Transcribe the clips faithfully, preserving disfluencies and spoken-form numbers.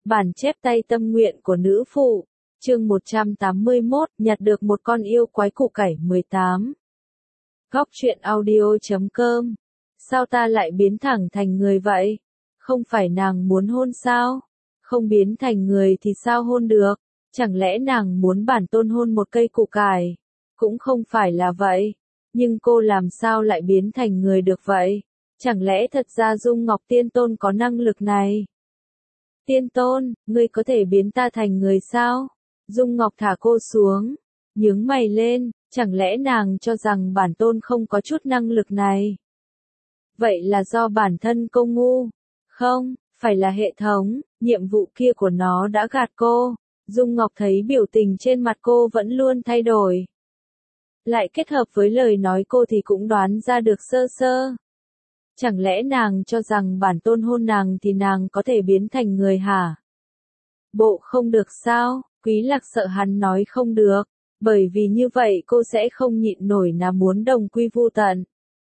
Bản chép tay tâm nguyện của nữ phụ, chương một trăm tám mươi mốt, nhặt được một con yêu quái củ cải mười tám. Góc truyện audio chấm com. Sao ta lại biến thẳng thành người vậy? Không phải nàng muốn hôn sao? Không biến thành người thì sao hôn được? Chẳng lẽ nàng muốn bản tôn hôn một cây củ cải? Cũng không phải là vậy. Nhưng cô làm sao lại biến thành người được vậy? Chẳng lẽ thật ra Dung Ngọc Tiên Tôn có năng lực này? Tiên Tôn, ngươi có thể biến ta thành người sao? Dung Ngọc thả cô xuống, nhướng mày lên, chẳng lẽ nàng cho rằng bản tôn không có chút năng lực này? Vậy là do bản thân cô ngu? Không, phải là hệ thống, nhiệm vụ kia của nó đã gạt cô. Dung Ngọc thấy biểu tình trên mặt cô vẫn luôn thay đổi. Lại kết hợp với lời nói cô thì cũng đoán ra được sơ sơ. Chẳng lẽ nàng cho rằng bản tôn hôn nàng thì nàng có thể biến thành người hả? Bộ không được sao? Quý Lạc sợ hắn nói không được, bởi vì như vậy cô sẽ không nhịn nổi là muốn đồng quy vu tận.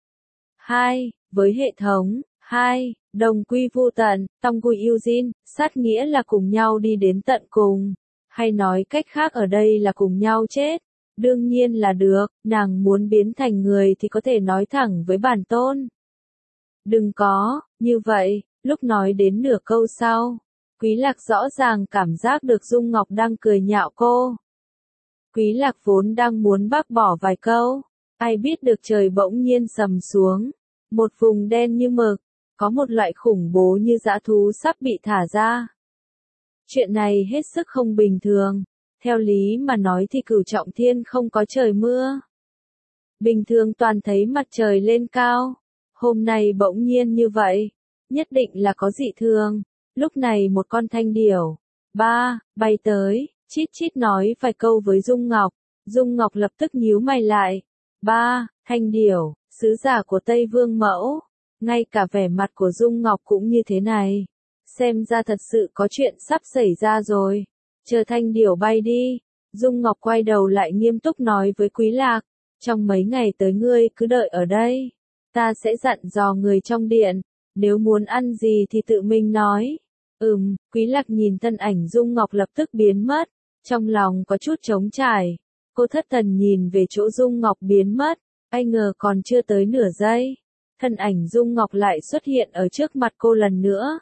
Hai, với hệ thống, hai, đồng quy vu tận, Tong Gui Eugene, sát nghĩa là cùng nhau đi đến tận cùng, hay nói cách khác ở đây là cùng nhau chết. Đương nhiên là được, nàng muốn biến thành người thì có thể nói thẳng với bản tôn. Đừng có, như vậy, lúc nói đến nửa câu sau, Quý Lạc rõ ràng cảm giác được Dung Ngọc đang cười nhạo cô. Quý Lạc vốn đang muốn bác bỏ vài câu, ai biết được trời bỗng nhiên sầm xuống, một vùng đen như mực, có một loại khủng bố như dã thú sắp bị thả ra. Chuyện này hết sức không bình thường, theo lý mà nói thì Cửu Trọng Thiên không có trời mưa. Bình thường toàn thấy mặt trời lên cao, hôm nay bỗng nhiên như vậy, nhất định là có dị thường. Lúc này một con thanh điểu, ba, bay tới, chít chít nói vài câu với Dung Ngọc. Dung Ngọc lập tức nhíu mày lại. Ba, thanh điểu, sứ giả của Tây Vương Mẫu. Ngay cả vẻ mặt của Dung Ngọc cũng như thế này. Xem ra thật sự có chuyện sắp xảy ra rồi. Chờ thanh điểu bay đi. Dung Ngọc quay đầu lại nghiêm túc nói với Quý Lạc. Trong mấy ngày tới ngươi cứ đợi ở đây. Ta sẽ dặn dò người trong điện. Nếu muốn ăn gì thì tự mình nói. Ừm, Quý Lạc nhìn thân ảnh Dung Ngọc lập tức biến mất. Trong lòng có chút trống trải. Cô thất thần nhìn về chỗ Dung Ngọc biến mất. Ai ngờ còn chưa tới nửa giây. Thân ảnh Dung Ngọc lại xuất hiện ở trước mặt cô lần nữa.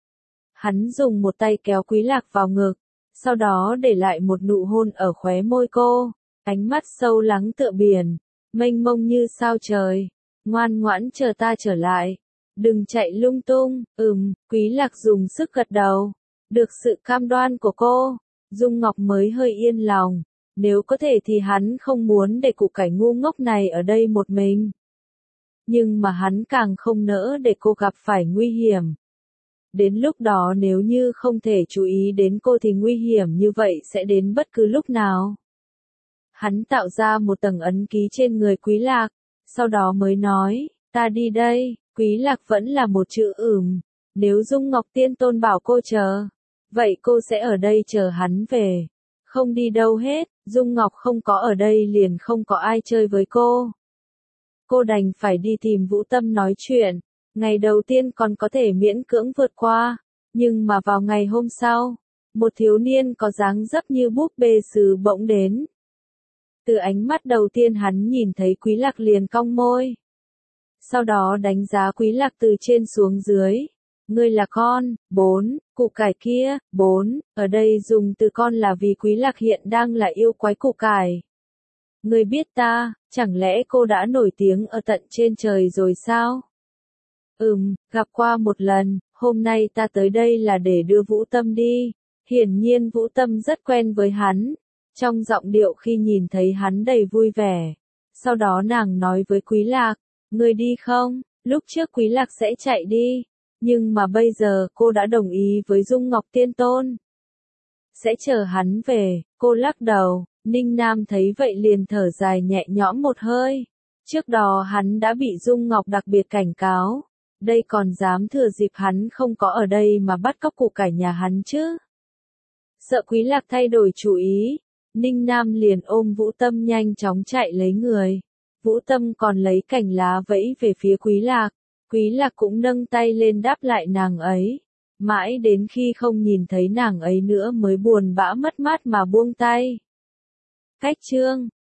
Hắn dùng một tay kéo Quý Lạc vào ngực. Sau đó để lại một nụ hôn ở khóe môi cô. Ánh mắt sâu lắng tựa biển. Mênh mông như sao trời. Ngoan ngoãn chờ ta trở lại. Đừng chạy lung tung. Ừm, Quý Lạc dùng sức gật đầu. Được sự cam đoan của cô, Dung Ngọc mới hơi yên lòng. Nếu có thể thì hắn không muốn để củ cải ngu ngốc này ở đây một mình. Nhưng mà hắn càng không nỡ để cô gặp phải nguy hiểm. Đến lúc đó nếu như không thể chú ý đến cô thì nguy hiểm như vậy sẽ đến bất cứ lúc nào. Hắn tạo ra một tầng ấn ký trên người Quý Lạc, sau đó mới nói, ta đi đây. Quý Lạc vẫn là một chữ ừm. Nếu Dung Ngọc Tiên Tôn bảo cô chờ, vậy cô sẽ ở đây chờ hắn về. Không đi đâu hết, Dung Ngọc không có ở đây liền không có ai chơi với cô. Cô đành phải đi tìm Vũ Tâm nói chuyện. Ngày đầu tiên còn có thể miễn cưỡng vượt qua, nhưng mà vào ngày hôm sau, một thiếu niên có dáng dấp như búp bê sứ bỗng đến. Từ ánh mắt đầu tiên hắn nhìn thấy Quý Lạc liền cong môi. Sau đó đánh giá Quý Lạc từ trên xuống dưới. Ngươi là con, bốn, củ cải kia, bốn, ở đây dùng từ con là vì Quý Lạc hiện đang là yêu quái củ cải. Ngươi biết ta, chẳng lẽ cô đã nổi tiếng ở tận trên trời rồi sao? Ừm, gặp qua một lần, hôm nay ta tới đây là để đưa Vũ Tâm đi. Hiển nhiên Vũ Tâm rất quen với hắn. Trong giọng điệu khi nhìn thấy hắn đầy vui vẻ. Sau đó nàng nói với Quý Lạc, ngươi đi không? Lúc trước Quý Lạc sẽ chạy đi. Nhưng mà bây giờ cô đã đồng ý với Dung Ngọc Tiên Tôn. Sẽ chờ hắn về, cô lắc đầu. Ninh Nam thấy vậy liền thở dài nhẹ nhõm một hơi. Trước đó hắn đã bị Dung Ngọc đặc biệt cảnh cáo. Đây còn dám thừa dịp hắn không có ở đây mà bắt cóc củ cải nhà hắn chứ. Sợ Quý Lạc thay đổi chủ ý. Ninh Nam liền ôm Vũ Tâm nhanh chóng chạy lấy người. Vũ Tâm còn lấy cành lá vẫy về phía Quý Lạc. Quý Lạc cũng nâng tay lên đáp lại nàng ấy. mãi đến khi không nhìn thấy nàng ấy nữa mới buồn bã mất mát mà buông tay. Cách chương